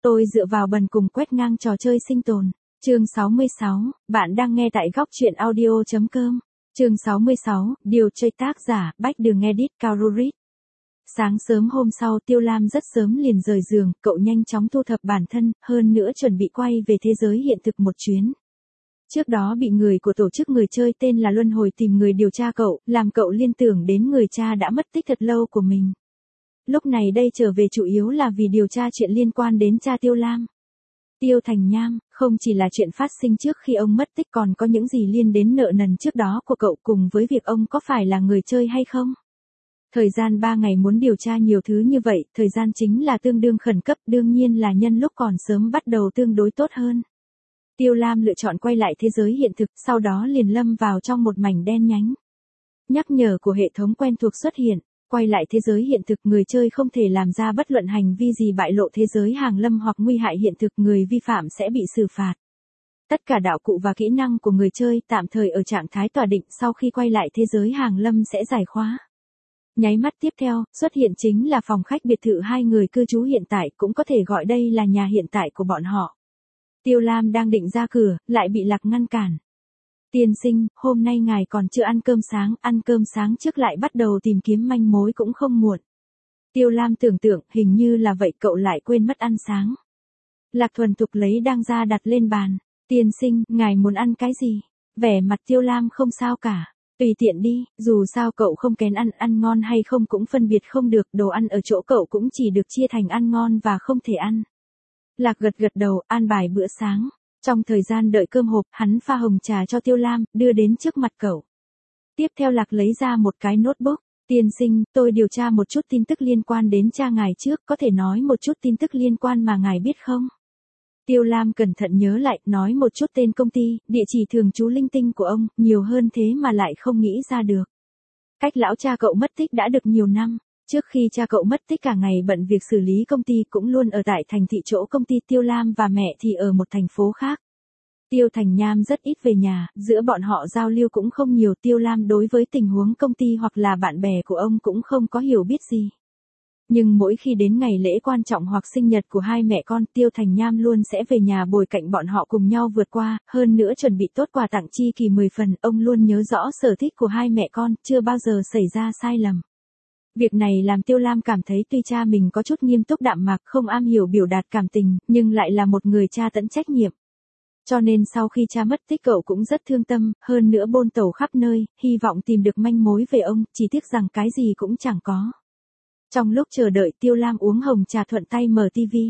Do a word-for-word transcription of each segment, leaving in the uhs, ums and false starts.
Tôi dựa vào bần cùng quét ngang trò chơi sinh tồn. Chương sáu mươi sáu, bạn đang nghe tại góc truyện audio chấm com. Chương sáu mươi sáu, điều chơi tác giả, Bách Đường Edit Cao Rurit. Sáng sớm hôm sau Tiêu Lam rất sớm liền rời giường, cậu nhanh chóng thu thập bản thân, hơn nữa chuẩn bị quay về thế giới hiện thực một chuyến. Trước đó bị người của tổ chức người chơi tên là Luân Hồi tìm người điều tra cậu, làm cậu liên tưởng đến người cha đã mất tích thật lâu của mình. Lúc này đây trở về chủ yếu là vì điều tra chuyện liên quan đến cha Tiêu Lam. Tiêu Thành Nham, không chỉ là chuyện phát sinh trước khi ông mất tích còn có những gì liên đến nợ nần trước đó của cậu cùng với việc ông có phải là người chơi hay không. Thời gian ba ngày muốn điều tra nhiều thứ như vậy, thời gian chính là tương đương khẩn cấp, đương nhiên là nhân lúc còn sớm bắt đầu tương đối tốt hơn. Tiêu Lam lựa chọn quay lại thế giới hiện thực, sau đó liền lâm vào trong một mảnh đen nhánh. Nhắc nhở của hệ thống quen thuộc xuất hiện, quay lại thế giới hiện thực, người chơi không thể làm ra bất luận hành vi gì bại lộ thế giới hàng lâm hoặc nguy hại hiện thực, người vi phạm sẽ bị xử phạt. Tất cả đạo cụ và kỹ năng của người chơi tạm thời ở trạng thái tỏa định, sau khi quay lại thế giới hàng lâm sẽ giải khóa. Nháy mắt tiếp theo, xuất hiện chính là phòng khách biệt thự hai người cư trú hiện tại, cũng có thể gọi đây là nhà hiện tại của bọn họ. Tiêu Lam đang định ra cửa, lại bị Lạc ngăn cản. Tiên sinh, hôm nay ngài còn chưa ăn cơm sáng, ăn cơm sáng trước lại bắt đầu tìm kiếm manh mối cũng không muộn. Tiêu Lam tưởng tượng, hình như là vậy, cậu lại quên mất ăn sáng. Lạc thuần thục lấy đang ra đặt lên bàn. Tiên sinh, ngài muốn ăn cái gì? Vẻ mặt Tiêu Lam không sao cả. Tùy tiện đi, dù sao cậu không kén ăn, ăn ngon hay không cũng phân biệt không được, đồ ăn ở chỗ cậu cũng chỉ được chia thành ăn ngon và không thể ăn. Lạc gật gật đầu, an bài bữa sáng. Trong thời gian đợi cơm hộp, hắn pha hồng trà cho Tiêu Lam, đưa đến trước mặt cậu. Tiếp theo Lạc lấy ra một cái notebook. Tiên sinh, tôi điều tra một chút tin tức liên quan đến cha ngài trước, có thể nói một chút tin tức liên quan mà ngài biết không? Tiêu Lam cẩn thận nhớ lại, nói một chút tên công ty, địa chỉ thường trú linh tinh của ông, nhiều hơn thế mà lại không nghĩ ra được. Cách lão cha cậu mất tích đã được nhiều năm. Trước khi cha cậu mất tích cả ngày bận việc xử lý công ty cũng luôn ở tại thành thị chỗ công ty, Tiêu Lam và mẹ thì ở một thành phố khác. Tiêu Thành Nham rất ít về nhà, giữa bọn họ giao lưu cũng không nhiều, Tiêu Lam đối với tình huống công ty hoặc là bạn bè của ông cũng không có hiểu biết gì. Nhưng mỗi khi đến ngày lễ quan trọng hoặc sinh nhật của hai mẹ con, Tiêu Thành Nham luôn sẽ về nhà bồi cạnh bọn họ cùng nhau vượt qua, hơn nữa chuẩn bị tốt quà tặng chi kỳ mười phần, ông luôn nhớ rõ sở thích của hai mẹ con, chưa bao giờ xảy ra sai lầm. Việc này làm Tiêu Lam cảm thấy tuy cha mình có chút nghiêm túc đạm mạc, không am hiểu biểu đạt cảm tình, nhưng lại là một người cha tận trách nhiệm. Cho nên sau khi cha mất tích cậu cũng rất thương tâm, hơn nữa bôn tẩu khắp nơi, hy vọng tìm được manh mối về ông, chỉ tiếc rằng cái gì cũng chẳng có. Trong lúc chờ đợi, Tiêu Lam uống hồng trà thuận tay mở tivi.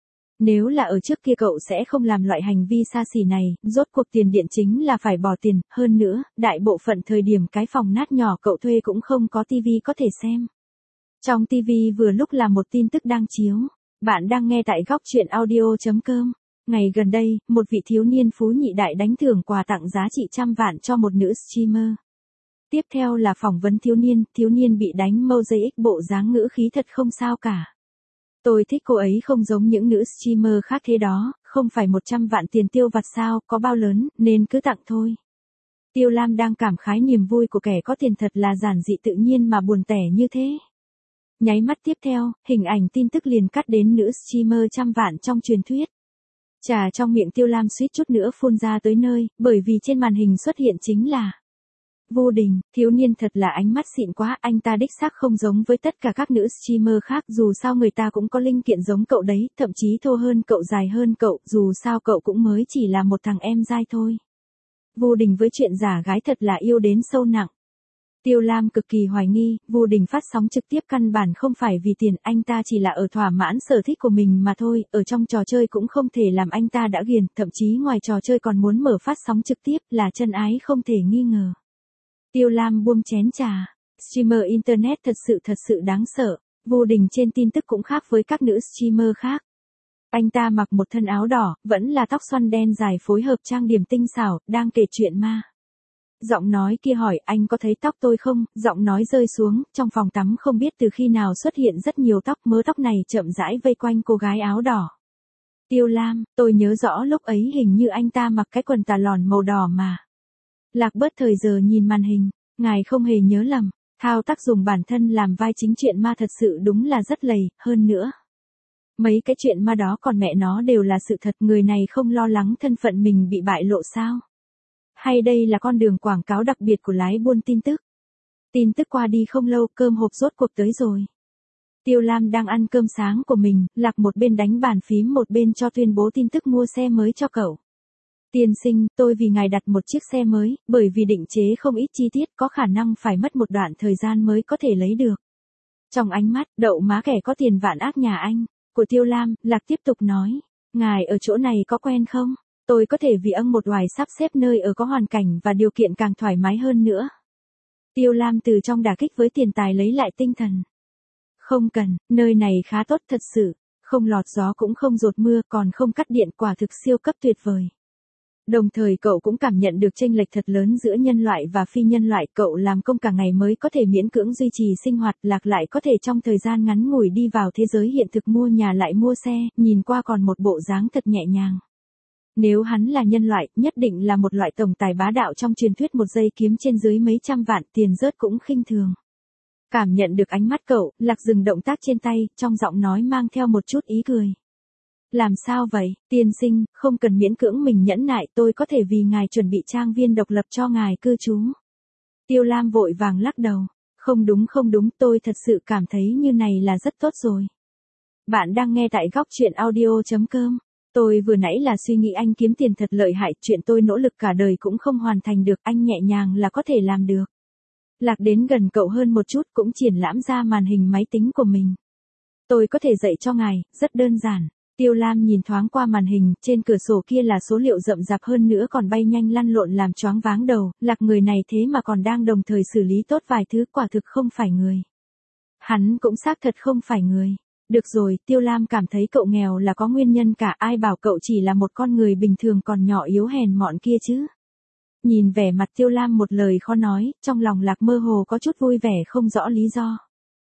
Nếu là ở trước kia cậu sẽ không làm loại hành vi xa xỉ này, rốt cuộc tiền điện chính là phải bỏ tiền, hơn nữa, đại bộ phận thời điểm cái phòng nát nhỏ cậu thuê cũng không có tivi có thể xem. Trong tivi vừa lúc là một tin tức đang chiếu. Bạn đang nghe tại góc truyện audio chấm com. Ngày gần đây, một vị thiếu niên phú nhị đại đánh thưởng quà tặng giá trị trăm vạn cho một nữ streamer. Tiếp theo là phỏng vấn thiếu niên, thiếu niên bị đánh mosaic, bộ dáng ngữ khí thật không sao cả. Tôi thích cô ấy không giống những nữ streamer khác thế đó, không phải một trăm vạn tiền tiêu vặt sao, có bao lớn, nên cứ tặng thôi. Tiêu Lam đang cảm khái niềm vui của kẻ có tiền thật là giản dị tự nhiên mà buồn tẻ như thế. Nháy mắt tiếp theo, hình ảnh tin tức liền cắt đến nữ streamer trăm vạn trong truyền thuyết. Trà trong miệng Tiêu Lam suýt chút nữa phun ra tới nơi, bởi vì trên màn hình xuất hiện chính là Vô Đình. Thiếu niên thật là ánh mắt xịn quá, anh ta đích xác không giống với tất cả các nữ streamer khác, dù sao người ta cũng có linh kiện giống cậu đấy, thậm chí thô hơn cậu, dài hơn cậu, dù sao cậu cũng mới chỉ là một thằng em dai thôi. Vô Đình với chuyện giả gái thật là yêu đến sâu nặng. Tiêu Lam cực kỳ hoài nghi, Vô Đình phát sóng trực tiếp căn bản không phải vì tiền, anh ta chỉ là ở thỏa mãn sở thích của mình mà thôi, ở trong trò chơi cũng không thể làm anh ta đã ghiền, thậm chí ngoài trò chơi còn muốn mở phát sóng trực tiếp, là chân ái không thể nghi ngờ. Tiêu Lam buông chén trà. Streamer Internet thật sự thật sự đáng sợ. Vô Đình trên tin tức cũng khác với các nữ streamer khác. Anh ta mặc một thân áo đỏ, vẫn là tóc xoăn đen dài phối hợp trang điểm tinh xảo, đang kể chuyện ma. Giọng nói kia hỏi anh có thấy tóc tôi không, giọng nói rơi xuống, trong phòng tắm không biết từ khi nào xuất hiện rất nhiều tóc, mớ tóc này chậm rãi vây quanh cô gái áo đỏ. Tiêu Lam, tôi nhớ rõ lúc ấy hình như anh ta mặc cái quần tà lòn màu đỏ mà. Lạc bớt thời giờ nhìn màn hình, ngài không hề nhớ lầm, thao tác dùng bản thân làm vai chính chuyện ma thật sự đúng là rất lầy, hơn nữa. Mấy cái chuyện ma đó còn mẹ nó đều là sự thật, người này không lo lắng thân phận mình bị bại lộ sao? Hay đây là con đường quảng cáo đặc biệt của lái buôn tin tức? Tin tức qua đi không lâu, cơm hộp rốt cuộc tới rồi. Tiêu Lam đang ăn cơm sáng của mình, Lạc một bên đánh bàn phím một bên cho tuyên bố tin tức mua xe mới cho cậu. Tiên sinh, tôi vì ngài đặt một chiếc xe mới, bởi vì định chế không ít chi tiết có khả năng phải mất một đoạn thời gian mới có thể lấy được. Trong ánh mắt, đậu má kẻ có tiền vạn ác nhà anh, của Tiêu Lam, Lạc tiếp tục nói, ngài ở chỗ này có quen không? Tôi có thể vì ông một hoài sắp xếp nơi ở có hoàn cảnh và điều kiện càng thoải mái hơn nữa. Tiêu Lam từ trong đả kích với tiền tài lấy lại tinh thần. Không cần, nơi này khá tốt thật sự, không lọt gió cũng không dột mưa, còn không cắt điện, quả thực siêu cấp tuyệt vời. Đồng thời cậu cũng cảm nhận được chênh lệch thật lớn giữa nhân loại và phi nhân loại, cậu làm công cả ngày mới có thể miễn cưỡng duy trì sinh hoạt, Lạc lại có thể trong thời gian ngắn ngủi đi vào thế giới hiện thực, mua nhà lại mua xe, nhìn qua còn một bộ dáng thật nhẹ nhàng. Nếu hắn là nhân loại, nhất định là một loại tổng tài bá đạo trong truyền thuyết, một giây kiếm trên dưới mấy trăm vạn, tiền rớt cũng khinh thường. Cảm nhận được ánh mắt cậu, Lạc dừng động tác trên tay, trong giọng nói mang theo một chút ý cười. Làm sao vậy, tiên sinh, không cần miễn cưỡng mình nhẫn nại, tôi có thể vì ngài chuẩn bị trang viên độc lập cho ngài cư trú. Tiêu Lam vội vàng lắc đầu. Không đúng không đúng, tôi thật sự cảm thấy như này là rất tốt rồi. Bạn đang nghe tại góc chuyện audio chấm com. Tôi vừa nãy là suy nghĩ anh kiếm tiền thật lợi hại, chuyện tôi nỗ lực cả đời cũng không hoàn thành được, anh nhẹ nhàng là có thể làm được. Lạc đến gần cậu hơn một chút, cũng triển lãm ra màn hình máy tính của mình. Tôi có thể dạy cho ngài, rất đơn giản. Tiêu Lam nhìn thoáng qua màn hình, trên cửa sổ kia là số liệu rậm rạp, hơn nữa còn bay nhanh lăn lộn làm choáng váng đầu, Lạc người này thế mà còn đang đồng thời xử lý tốt vài thứ, quả thực không phải người. Hắn cũng xác thật không phải người. Được rồi, Tiêu Lam cảm thấy cậu nghèo là có nguyên nhân cả, ai bảo cậu chỉ là một con người bình thường còn nhỏ yếu hèn mọn kia chứ. Nhìn vẻ mặt Tiêu Lam một lời khó nói, trong lòng Lạc mơ hồ có chút vui vẻ không rõ lý do.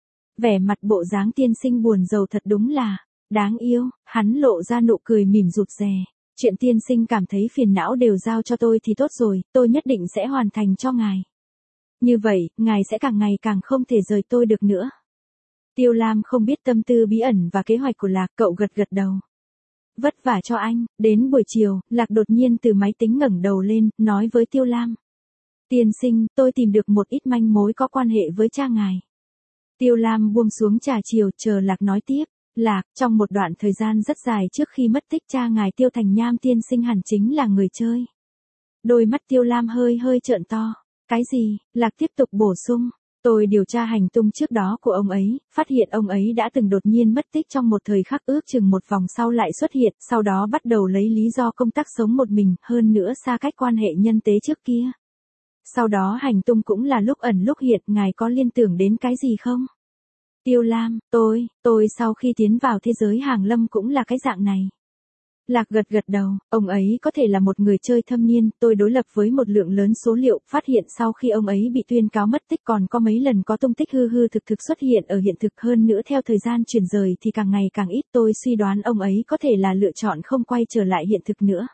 Vẻ mặt bộ dáng tiên sinh buồn rầu thật đúng là đáng yêu, hắn lộ ra nụ cười mỉm rụt rè. Chuyện tiên sinh cảm thấy phiền não đều giao cho tôi thì tốt rồi, tôi nhất định sẽ hoàn thành cho ngài. Như vậy, ngài sẽ càng ngày càng không thể rời tôi được nữa. Tiêu Lam không biết tâm tư bí ẩn và kế hoạch của Lạc, cậu gật gật đầu. Vất vả cho anh. Đến buổi chiều, Lạc đột nhiên từ máy tính ngẩng đầu lên, nói với Tiêu Lam. Tiên sinh, tôi tìm được một ít manh mối có quan hệ với cha ngài. Tiêu Lam buông xuống trà chiều, chờ Lạc nói tiếp. Lạc, trong một đoạn thời gian rất dài trước khi mất tích, cha ngài Tiêu Thành Nham tiên sinh hẳn chính là người chơi. Đôi mắt Tiêu Lam hơi hơi trợn to. Cái gì? Lạc tiếp tục bổ sung. Tôi điều tra hành tung trước đó của ông ấy, phát hiện ông ấy đã từng đột nhiên mất tích trong một thời khắc, ước chừng một vòng sau lại xuất hiện, sau đó bắt đầu lấy lý do công tác sống một mình, hơn nữa xa cách quan hệ nhân tế trước kia. Sau đó hành tung cũng là lúc ẩn lúc hiện, ngài có liên tưởng đến cái gì không? Tiêu Lam, tôi, tôi sau khi tiến vào thế giới hàng lâm cũng là cái dạng này. Lạc gật gật đầu, ông ấy có thể là một người chơi thâm niên, tôi đối lập với một lượng lớn số liệu, phát hiện sau khi ông ấy bị tuyên cáo mất tích còn có mấy lần có tung tích hư hư thực thực xuất hiện ở hiện thực, hơn nữa theo thời gian chuyển rời thì càng ngày càng ít, tôi suy đoán ông ấy có thể là lựa chọn không quay trở lại hiện thực nữa.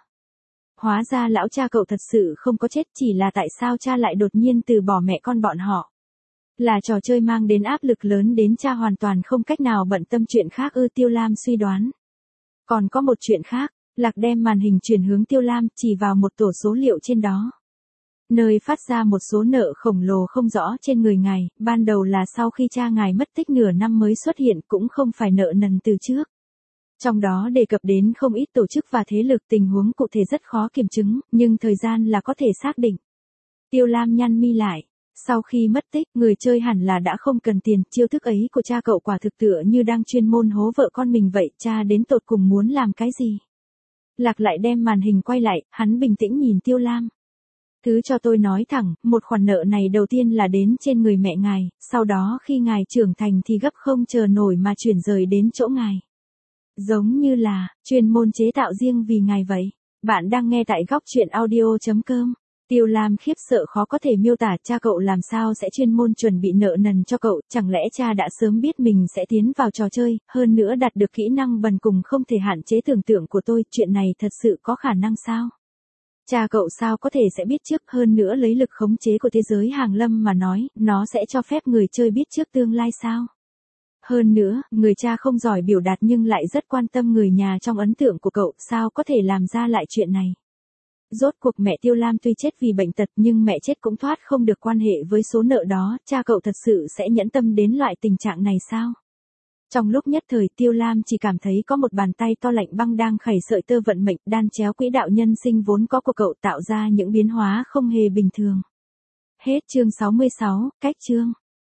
Hóa ra lão cha cậu thật sự không có chết, chỉ là tại sao cha lại đột nhiên từ bỏ mẹ con bọn họ. Là trò chơi mang đến áp lực lớn đến cha hoàn toàn không cách nào bận tâm chuyện khác ư? Tiêu Lam suy đoán. Còn có một chuyện khác, Lạc đem màn hình chuyển hướng Tiêu Lam, chỉ vào một tổ số liệu trên đó. Nơi phát ra một số nợ khổng lồ không rõ trên người ngài, ban đầu là sau khi cha ngài mất tích nửa năm mới xuất hiện, cũng không phải nợ nần từ trước. Trong đó đề cập đến không ít tổ chức và thế lực, tình huống cụ thể rất khó kiểm chứng, nhưng thời gian là có thể xác định. Tiêu Lam nhăn mi lại. Sau khi mất tích, người chơi hẳn là đã không cần tiền, chiêu thức ấy của cha cậu quả thực tựa như đang chuyên môn hố vợ con mình vậy, cha đến tột cùng muốn làm cái gì? Lạc lại đem màn hình quay lại, hắn bình tĩnh nhìn Tiêu Lam. Thứ cho tôi nói thẳng, một khoản nợ này đầu tiên là đến trên người mẹ ngài, sau đó khi ngài trưởng thành thì gấp không chờ nổi mà chuyển rời đến chỗ ngài. Giống như là, chuyên môn chế tạo riêng vì ngài vậy. Bạn đang nghe tại góc chuyện audio chấm com. Tiêu Lam khiếp sợ khó có thể miêu tả, cha cậu làm sao sẽ chuyên môn chuẩn bị nợ nần cho cậu, chẳng lẽ cha đã sớm biết mình sẽ tiến vào trò chơi, hơn nữa đạt được kỹ năng bần cùng không thể hạn chế tưởng tượng của tôi, chuyện này thật sự có khả năng sao? Cha cậu sao có thể sẽ biết trước, hơn nữa lấy lực khống chế của thế giới hàng lâm mà nói, nó sẽ cho phép người chơi biết trước tương lai sao? Hơn nữa, người cha không giỏi biểu đạt nhưng lại rất quan tâm người nhà trong ấn tượng của cậu, sao có thể làm ra lại chuyện này. Rốt cuộc mẹ Tiêu Lam tuy chết vì bệnh tật nhưng mẹ chết cũng thoát không được quan hệ với số nợ đó, cha cậu thật sự sẽ nhẫn tâm đến loại tình trạng này sao? Trong lúc nhất thời Tiêu Lam chỉ cảm thấy có một bàn tay to lạnh băng đang khẩy sợi tơ vận mệnh đan chéo quỹ đạo nhân sinh vốn có của cậu tạo ra những biến hóa không hề bình thường. Hết chương sáu mươi sáu, cách chương.